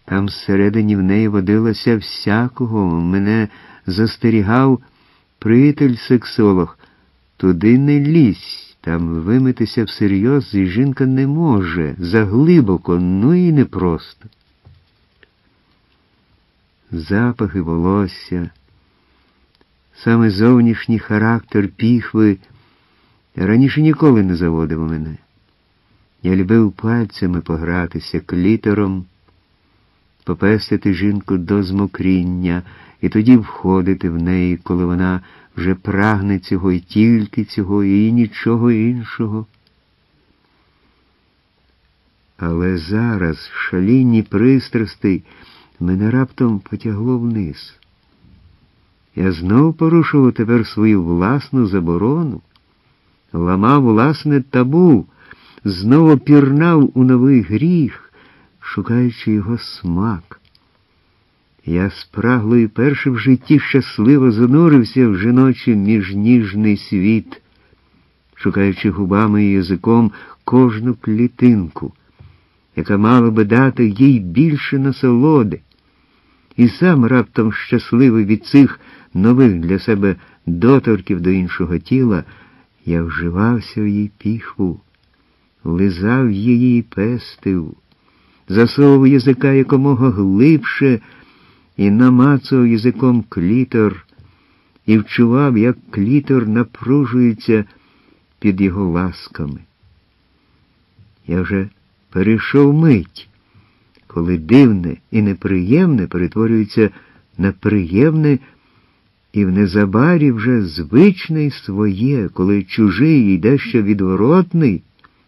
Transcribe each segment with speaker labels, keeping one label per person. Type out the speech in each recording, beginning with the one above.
Speaker 1: Там всередині в неї водилося всякого. Мене застерігав приятель-сексолог. Туди не лізь, там вимитися всерйоз і жінка не може. Заглибоко, ну і непросто. Запахи волосся, саме зовнішній характер піхви раніше ніколи не заводив мене. Я любив пальцями погратися, клітором, попестити жінку до змокріння і тоді входити в неї, коли вона вже прагне цього і тільки цього, і нічого іншого. Але зараз, в шалінні пристрастей, мене раптом потягло вниз. Я знов порушував тепер свою власну заборону, ламав власне табу, знову пірнав у новий гріх, шукаючи його смак. Я спрагло і перше в житті щасливо занурився в жіночий міжніжний світ, шукаючи губами і язиком кожну клітинку, яка мала би дати їй більше насолоди. І сам раптом щасливий від цих нових для себе доторків до іншого тіла, я вживався в її піхву, лизав її і пестив, засовував язика якомога глибше і намацував язиком клітор, і вчував, як клітор напружується під його ласками. Я вже перейшов мить, коли дивне і неприємне перетворюється на приємне, і в незабарі вже звичне й своє, коли чужий і дещо відворотний,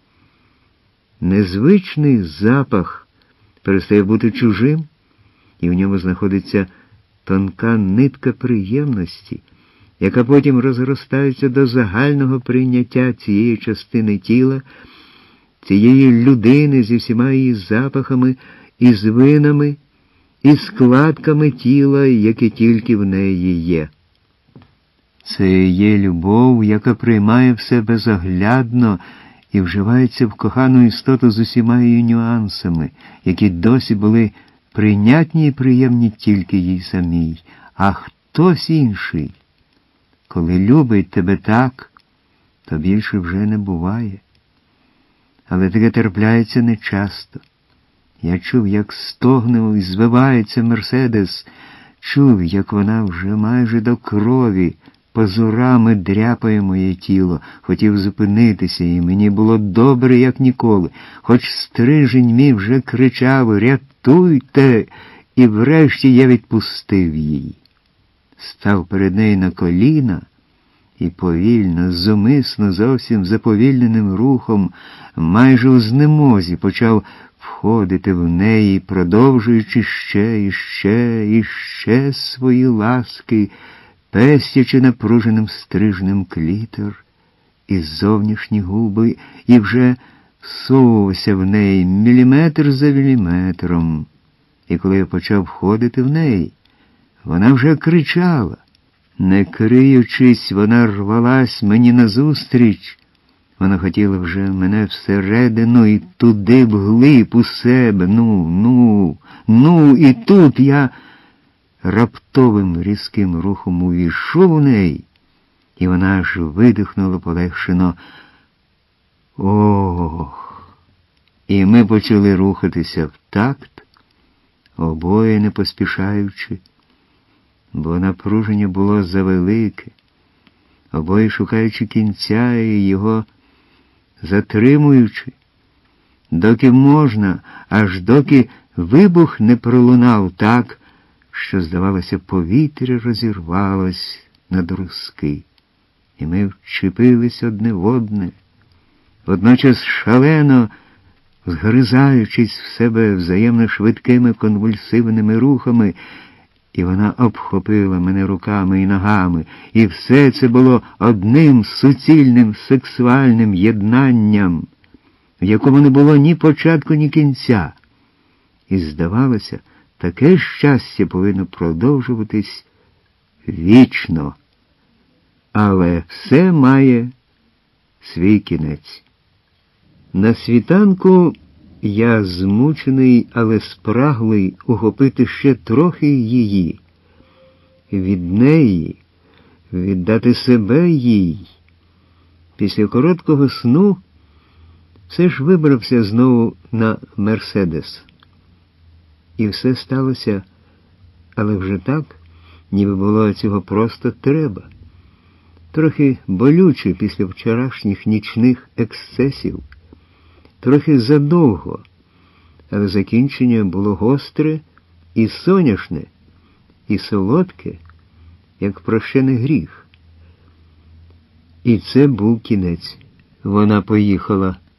Speaker 1: незвичний запах перестає бути чужим, і в ньому знаходиться тонка нитка приємності, яка потім розростається до загального прийняття цієї частини тіла, цієї людини зі всіма її запахами і звинами, і складками тіла, які тільки в неї є. Це є любов, яка приймає все безоглядно і вживається в кохану істоту з усіма її нюансами, які досі були прийнятні і приємні тільки їй самій, а хтось інший. Коли любить тебе так, то більше вже не буває. Але таке трапляється нечасто. Я чув, як стогне і звивається Мерседес, чув, як вона вже майже до крові пазурами дряпає моє тіло, хотів зупинитися, і мені було добре, як ніколи, хоч стрижень мій вже кричав «Рятуйте!», і врешті я відпустив її. Став перед нею на коліна і повільно, зумисно, зовсім заповільненим рухом, майже у знемозі почав входити в неї, продовжуючи ще і ще і ще свої ласки, пестячи напруженим стрижнем клітор і зовнішні губи, і вже всовувався в неї міліметр за міліметром. І коли я почав входити в неї, вона вже кричала. Не криючись, вона рвалась мені назустріч. Вона хотіла вже мене всередину і туди вглиб у себе. Ну, і тут я раптовим різким рухом увійшов у неї, і вона аж видихнула полегшено. Ох! І ми почали рухатися в такт, обоє не поспішаючи, бо напруження було завелике, обоє шукаючи кінця і його затримуючи, доки можна, аж доки вибух не пролунав так, що, здавалося, повітря розірвалось на друзки, і ми вчепились одне в одне, водночас шалено, згризаючись в себе взаємно швидкими конвульсивними рухами, і вона обхопила мене руками і ногами, і все це було одним суцільним сексуальним єднанням, в якому не було ні початку, ні кінця. І, здавалося, таке щастя повинно продовжуватись вічно. Але все має свій кінець. На світанку Я змучений, але спраглий ухопити ще трохи її, від неї, віддати себе їй. Після короткого сну все ж вибрався знову на Мерседес. І все сталося, але вже так, ніби було цього просто треба. Трохи болюче після вчорашніх нічних ексцесів, трохи задовго, але закінчення було гостре і соняшне, і солодке, як прощений гріх. І це був кінець. Вона поїхала.